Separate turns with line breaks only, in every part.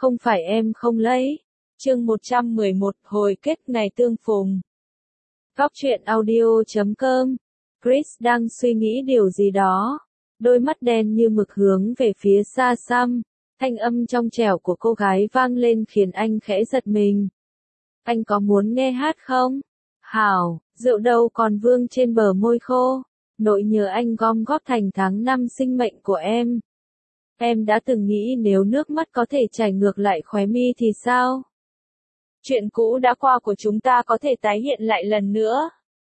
không phải em không lấy. Chương 111, hồi kết ngày tương phùng. Góc truyện audio.com. Chris đang suy nghĩ điều gì đó. Đôi mắt đen như mực hướng về phía xa xăm. Thanh âm trong trẻo của cô gái vang lên khiến anh khẽ giật mình. Anh có muốn nghe hát không? Hảo, rượu đâu còn vương trên bờ môi khô. Nỗi nhớ anh gom góp thành tháng năm sinh mệnh của em. Em đã từng nghĩ nếu nước mắt có thể chảy ngược lại khóe mi thì sao? Chuyện cũ đã qua của chúng ta có thể tái hiện lại lần nữa.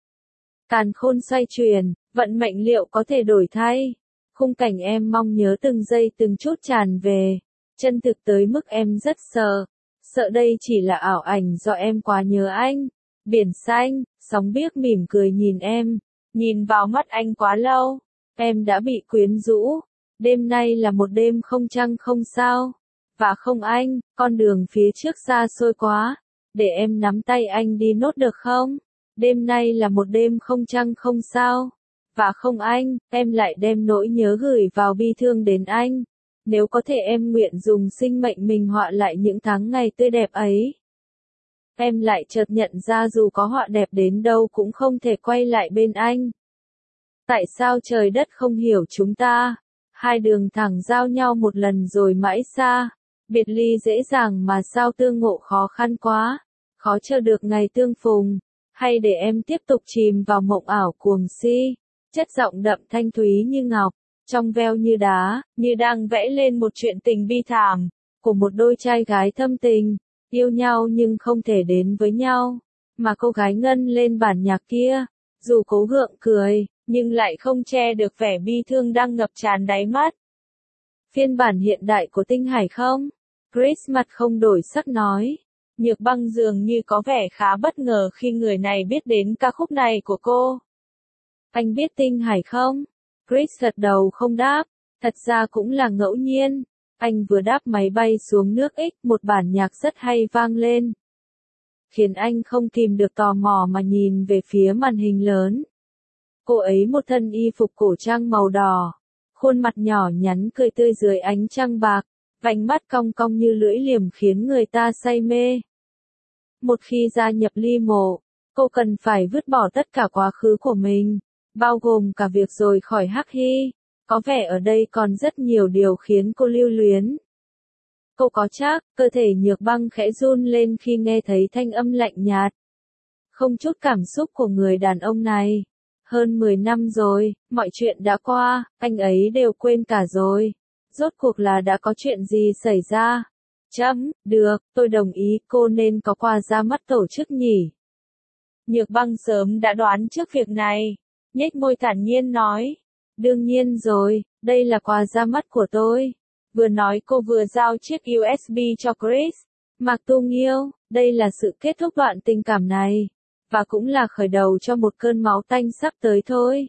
Càn khôn xoay chuyển, vận mệnh liệu có thể đổi thay? Khung cảnh em mong nhớ từng giây từng chút tràn về. Chân thực tới mức em rất sợ. Sợ đây chỉ là ảo ảnh do em quá nhớ anh. Biển xanh, sóng biếc mỉm cười nhìn em. Nhìn vào mắt anh quá lâu. Em đã bị quyến rũ. Đêm nay là một đêm không trăng không sao. Và không anh, con đường phía trước xa xôi quá. Để em nắm tay anh đi nốt được không? Đêm nay là một đêm không trăng không sao. Và không anh, em lại đem nỗi nhớ gửi vào bi thương đến anh. Nếu có thể em nguyện dùng sinh mệnh mình họa lại những tháng ngày tươi đẹp ấy. Em lại chợt nhận ra dù có họa đẹp đến đâu cũng không thể quay lại bên anh. Tại sao trời đất không hiểu chúng ta? Hai đường thẳng giao nhau một lần rồi mãi xa. Biệt ly dễ dàng mà sao tương ngộ khó khăn quá. Khó chờ được ngày tương phùng. Hay để em tiếp tục chìm vào mộng ảo cuồng si. Chất giọng đậm thanh thúy như ngọc. Trong veo như đá, như đang vẽ lên một chuyện tình bi thảm. Của một đôi trai gái thâm tình. Yêu nhau nhưng không thể đến với nhau. Mà cô gái ngân lên bản nhạc kia. Dù cố gượng cười, nhưng lại không che được vẻ bi thương đang ngập tràn đáy mắt. Phiên bản hiện đại của Tinh Hải không? Chris mặt không đổi sắc nói. Nhược Băng dường như có vẻ khá bất ngờ khi người này biết đến ca khúc này của cô. Anh biết Tinh Hải không? Chris gật đầu không đáp. Thật ra cũng là ngẫu nhiên. Anh vừa đáp máy bay xuống nước X, một bản nhạc rất hay vang lên. Khiến anh không kìm được tò mò mà nhìn về phía màn hình lớn. Cô ấy một thân y phục cổ trang màu đỏ. Khuôn mặt nhỏ nhắn cười tươi dưới ánh trăng bạc. Vành mắt cong cong như lưỡi liềm khiến người ta say mê. Một khi gia nhập ly mộ, cô cần phải vứt bỏ tất cả quá khứ của mình. Bao gồm cả việc rời khỏi Hắc Hy. Có vẻ ở đây còn rất nhiều điều khiến cô lưu luyến. Cô có chắc, cơ thể Nhược Băng khẽ run lên khi nghe thấy thanh âm lạnh nhạt. Không chút cảm xúc của người đàn ông này. Hơn 10 năm rồi, mọi chuyện đã qua, anh ấy đều quên cả rồi. Rốt cuộc là đã có chuyện gì xảy ra? Được, tôi đồng ý cô nên có quà ra mắt tổ chức nhỉ. Nhược Băng sớm đã đoán trước việc này. Nhếch môi thản nhiên nói. Đương nhiên rồi, đây là quà ra mắt của tôi. Vừa nói cô vừa giao chiếc USB cho Chris. Mạc Tu Nghiêu, đây là sự kết thúc đoạn tình cảm này. Và cũng là khởi đầu cho một cơn máu tanh sắp tới thôi.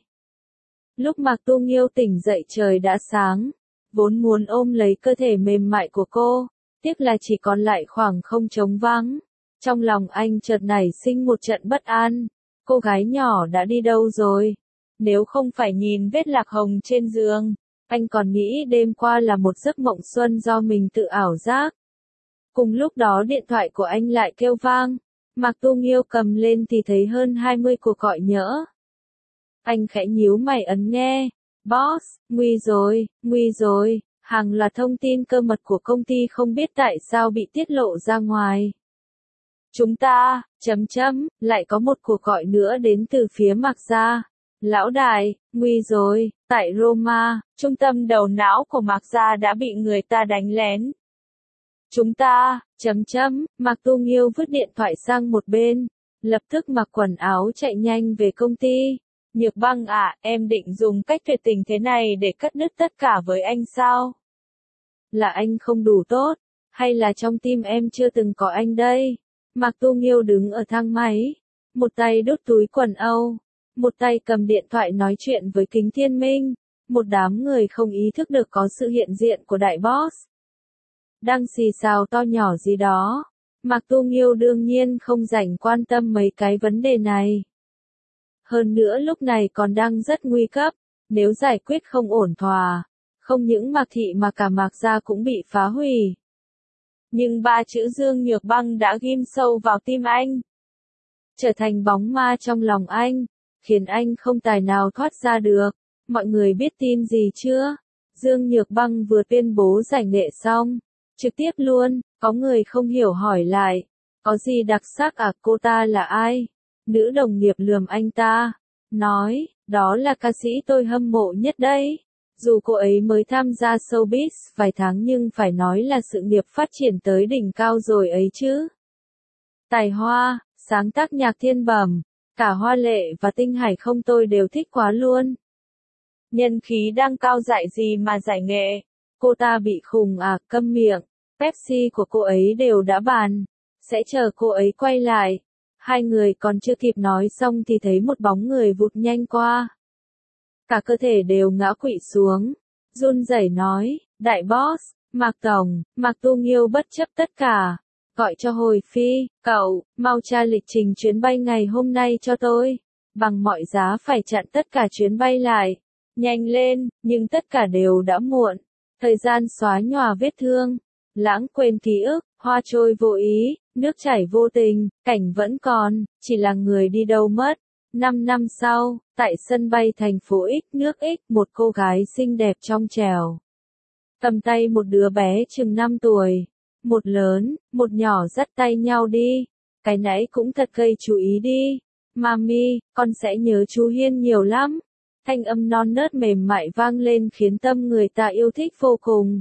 Lúc Mạc Tu Nghiêu tỉnh dậy trời đã sáng. Vốn muốn ôm lấy cơ thể mềm mại của cô. Tiếc là chỉ còn lại khoảng không trống vắng. Trong lòng anh chợt nảy sinh một trận bất an. Cô gái nhỏ đã đi đâu rồi? Nếu không phải nhìn vết lạc hồng trên giường, anh còn nghĩ đêm qua là một giấc mộng xuân do mình tự ảo giác. Cùng lúc đó điện thoại của anh lại kêu vang. Mạc Tu Nghiêu cầm lên thì thấy hơn 20 cuộc gọi nhỡ. Anh khẽ nhíu mày ấn nghe. Boss, nguy rồi, hàng loạt thông tin cơ mật của công ty không biết tại sao bị tiết lộ ra ngoài. Chúng ta, lại có một cuộc gọi nữa đến từ phía Mạc gia. Lão đại, nguy rồi, tại Roma, trung tâm đầu não của Mạc gia đã bị người ta đánh lén. Chúng ta, Mạc Tu Nghiêu vứt điện thoại sang một bên, lập tức mặc quần áo chạy nhanh về công ty. Nhược Băng à, em định dùng cách tuyệt tình thế này để cắt đứt tất cả với anh sao? Là anh không đủ tốt, hay là trong tim em chưa từng có anh đây? Mạc Tu Nghiêu đứng ở thang máy, một tay đút túi quần âu, một tay cầm điện thoại nói chuyện với Kính Thiên Minh. Một đám người không ý thức được có sự hiện diện của đại boss. Đang xì xào to nhỏ gì đó. Mạc Tu Nghiêu đương nhiên không rảnh quan tâm mấy cái vấn đề này. Hơn nữa lúc này còn đang rất nguy cấp. Nếu giải quyết không ổn thỏa, không những Mạc Thị mà cả Mạc gia cũng bị phá hủy. nhưng ba chữ Dương Nhược Băng đã ghim sâu vào tim anh. Trở thành bóng ma trong lòng anh, khiến anh không tài nào thoát ra được. Mọi người biết tin gì chưa? Dương Nhược Băng vừa tuyên bố giải nghệ xong. Trực tiếp luôn, có người không hiểu hỏi lại. Có gì đặc sắc à, cô ta là ai? Nữ đồng nghiệp lườm anh ta. Nói, đó là ca sĩ tôi hâm mộ nhất đấy. Dù cô ấy mới tham gia showbiz vài tháng nhưng phải nói là sự nghiệp phát triển tới đỉnh cao rồi ấy chứ. Tài hoa, sáng tác nhạc thiên bẩm, cả Hoa Lệ và Tinh Hải không tôi đều thích quá luôn. Nhân khí đang cao dại gì mà giải nghệ. Cô ta bị khùng à, câm miệng. Pepsi của cô ấy đều đã bàn. Sẽ chờ cô ấy quay lại. Hai người còn chưa kịp nói xong thì thấy một bóng người vụt nhanh qua. Cả cơ thể đều ngã quỵ xuống. Run rẩy nói, đại boss, Mạc Tổng, Mạc Tu Nghiêu bất chấp tất cả. Gọi cho Hồi Phi, cậu, mau tra lịch trình chuyến bay ngày hôm nay cho tôi. Bằng mọi giá phải chặn tất cả chuyến bay lại. Nhanh lên, nhưng tất cả đều đã muộn. Thời gian xóa nhòa vết thương. Lãng quên ký ức, hoa trôi vô ý, nước chảy vô tình, cảnh vẫn còn, chỉ là người đi đâu mất. 5 năm sau, tại sân bay thành phố X nước X, một cô gái xinh đẹp trong trẻo. Cầm tay một đứa bé chừng 5 tuổi. Một lớn, một nhỏ dắt tay nhau đi. Cái nãy cũng thật gây chú ý đi. Mami, con sẽ nhớ chú Hiên nhiều lắm. Thanh âm non nớt mềm mại vang lên khiến tâm người ta yêu thích vô cùng.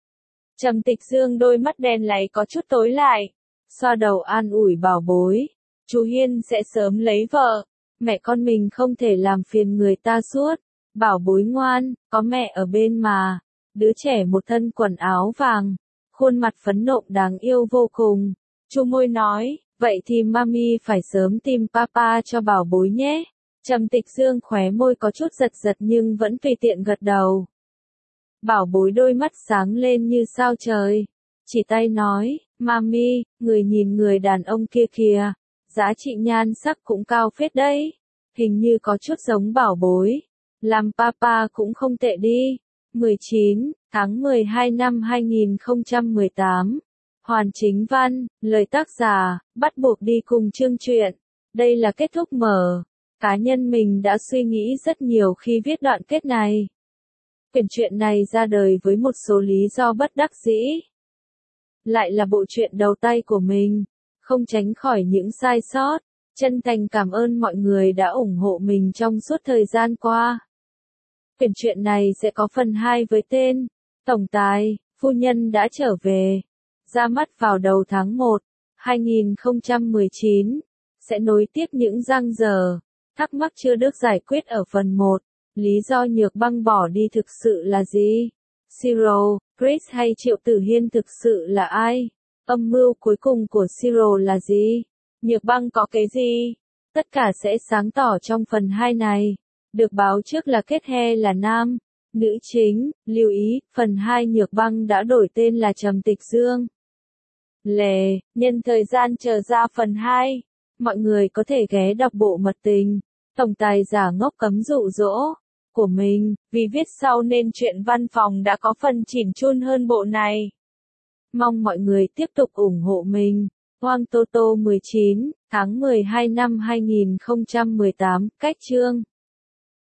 Trầm Tịch Dương đôi mắt đen láy có chút tối lại. Xoa đầu an ủi bảo bối. Chú Hiên sẽ sớm lấy vợ. Mẹ con mình không thể làm phiền người ta suốt. Bảo bối ngoan, có mẹ ở bên mà. Đứa trẻ một thân quần áo vàng. Khuôn mặt phấn nộ đáng yêu vô cùng. Chu môi nói, vậy thì mami phải sớm tìm papa cho bảo bối nhé. Trầm Tịch Dương khóe môi có chút giật giật nhưng vẫn tùy tiện gật đầu. Bảo bối đôi mắt sáng lên như sao trời. Chỉ tay nói, mami, người nhìn người đàn ông kia kìa. Giá trị nhan sắc cũng cao phết đấy. Hình như có chút giống bảo bối. Làm papa cũng không tệ đi. 19 tháng 12 năm 2018. Hoàn Chính Văn, lời tác giả, bắt buộc đi cùng chương truyện. Đây là kết thúc mở. Cá nhân mình đã suy nghĩ rất nhiều khi viết đoạn kết này. Quyển truyện này ra đời với một số lý do bất đắc dĩ. Lại là bộ truyện đầu tay của mình, không tránh khỏi những sai sót. Chân thành cảm ơn mọi người đã ủng hộ mình trong suốt thời gian qua. Quyển truyện này sẽ có phần 2 với tên Tổng tài, phu nhân đã trở về. Ra mắt vào đầu tháng 1, 2019. Sẽ nối tiếp những dang dở, thắc mắc chưa được giải quyết ở phần 1. Lý do Nhược Băng bỏ đi thực sự là gì? Siro, Chris hay Triệu Tử Hiên thực sự là ai? Âm mưu cuối cùng của Siro là gì? Nhược Băng có cái gì? Tất cả sẽ sáng tỏ trong phần 2 này. Được báo trước là kết he là nam, nữ chính, lưu ý, phần 2 Nhược Băng đã đổi tên là Trầm Tịch Dương. Nhân thời gian chờ ra phần 2, mọi người có thể ghé đọc bộ Mật Tình, tổng tài giả ngốc cấm dụ dỗ của mình, vì viết sau nên truyện văn phòng đã có phần chỉn chun hơn bộ này. Mong mọi người tiếp tục ủng hộ mình. Hoang Toto 19 tháng 12 năm 2018, cách chương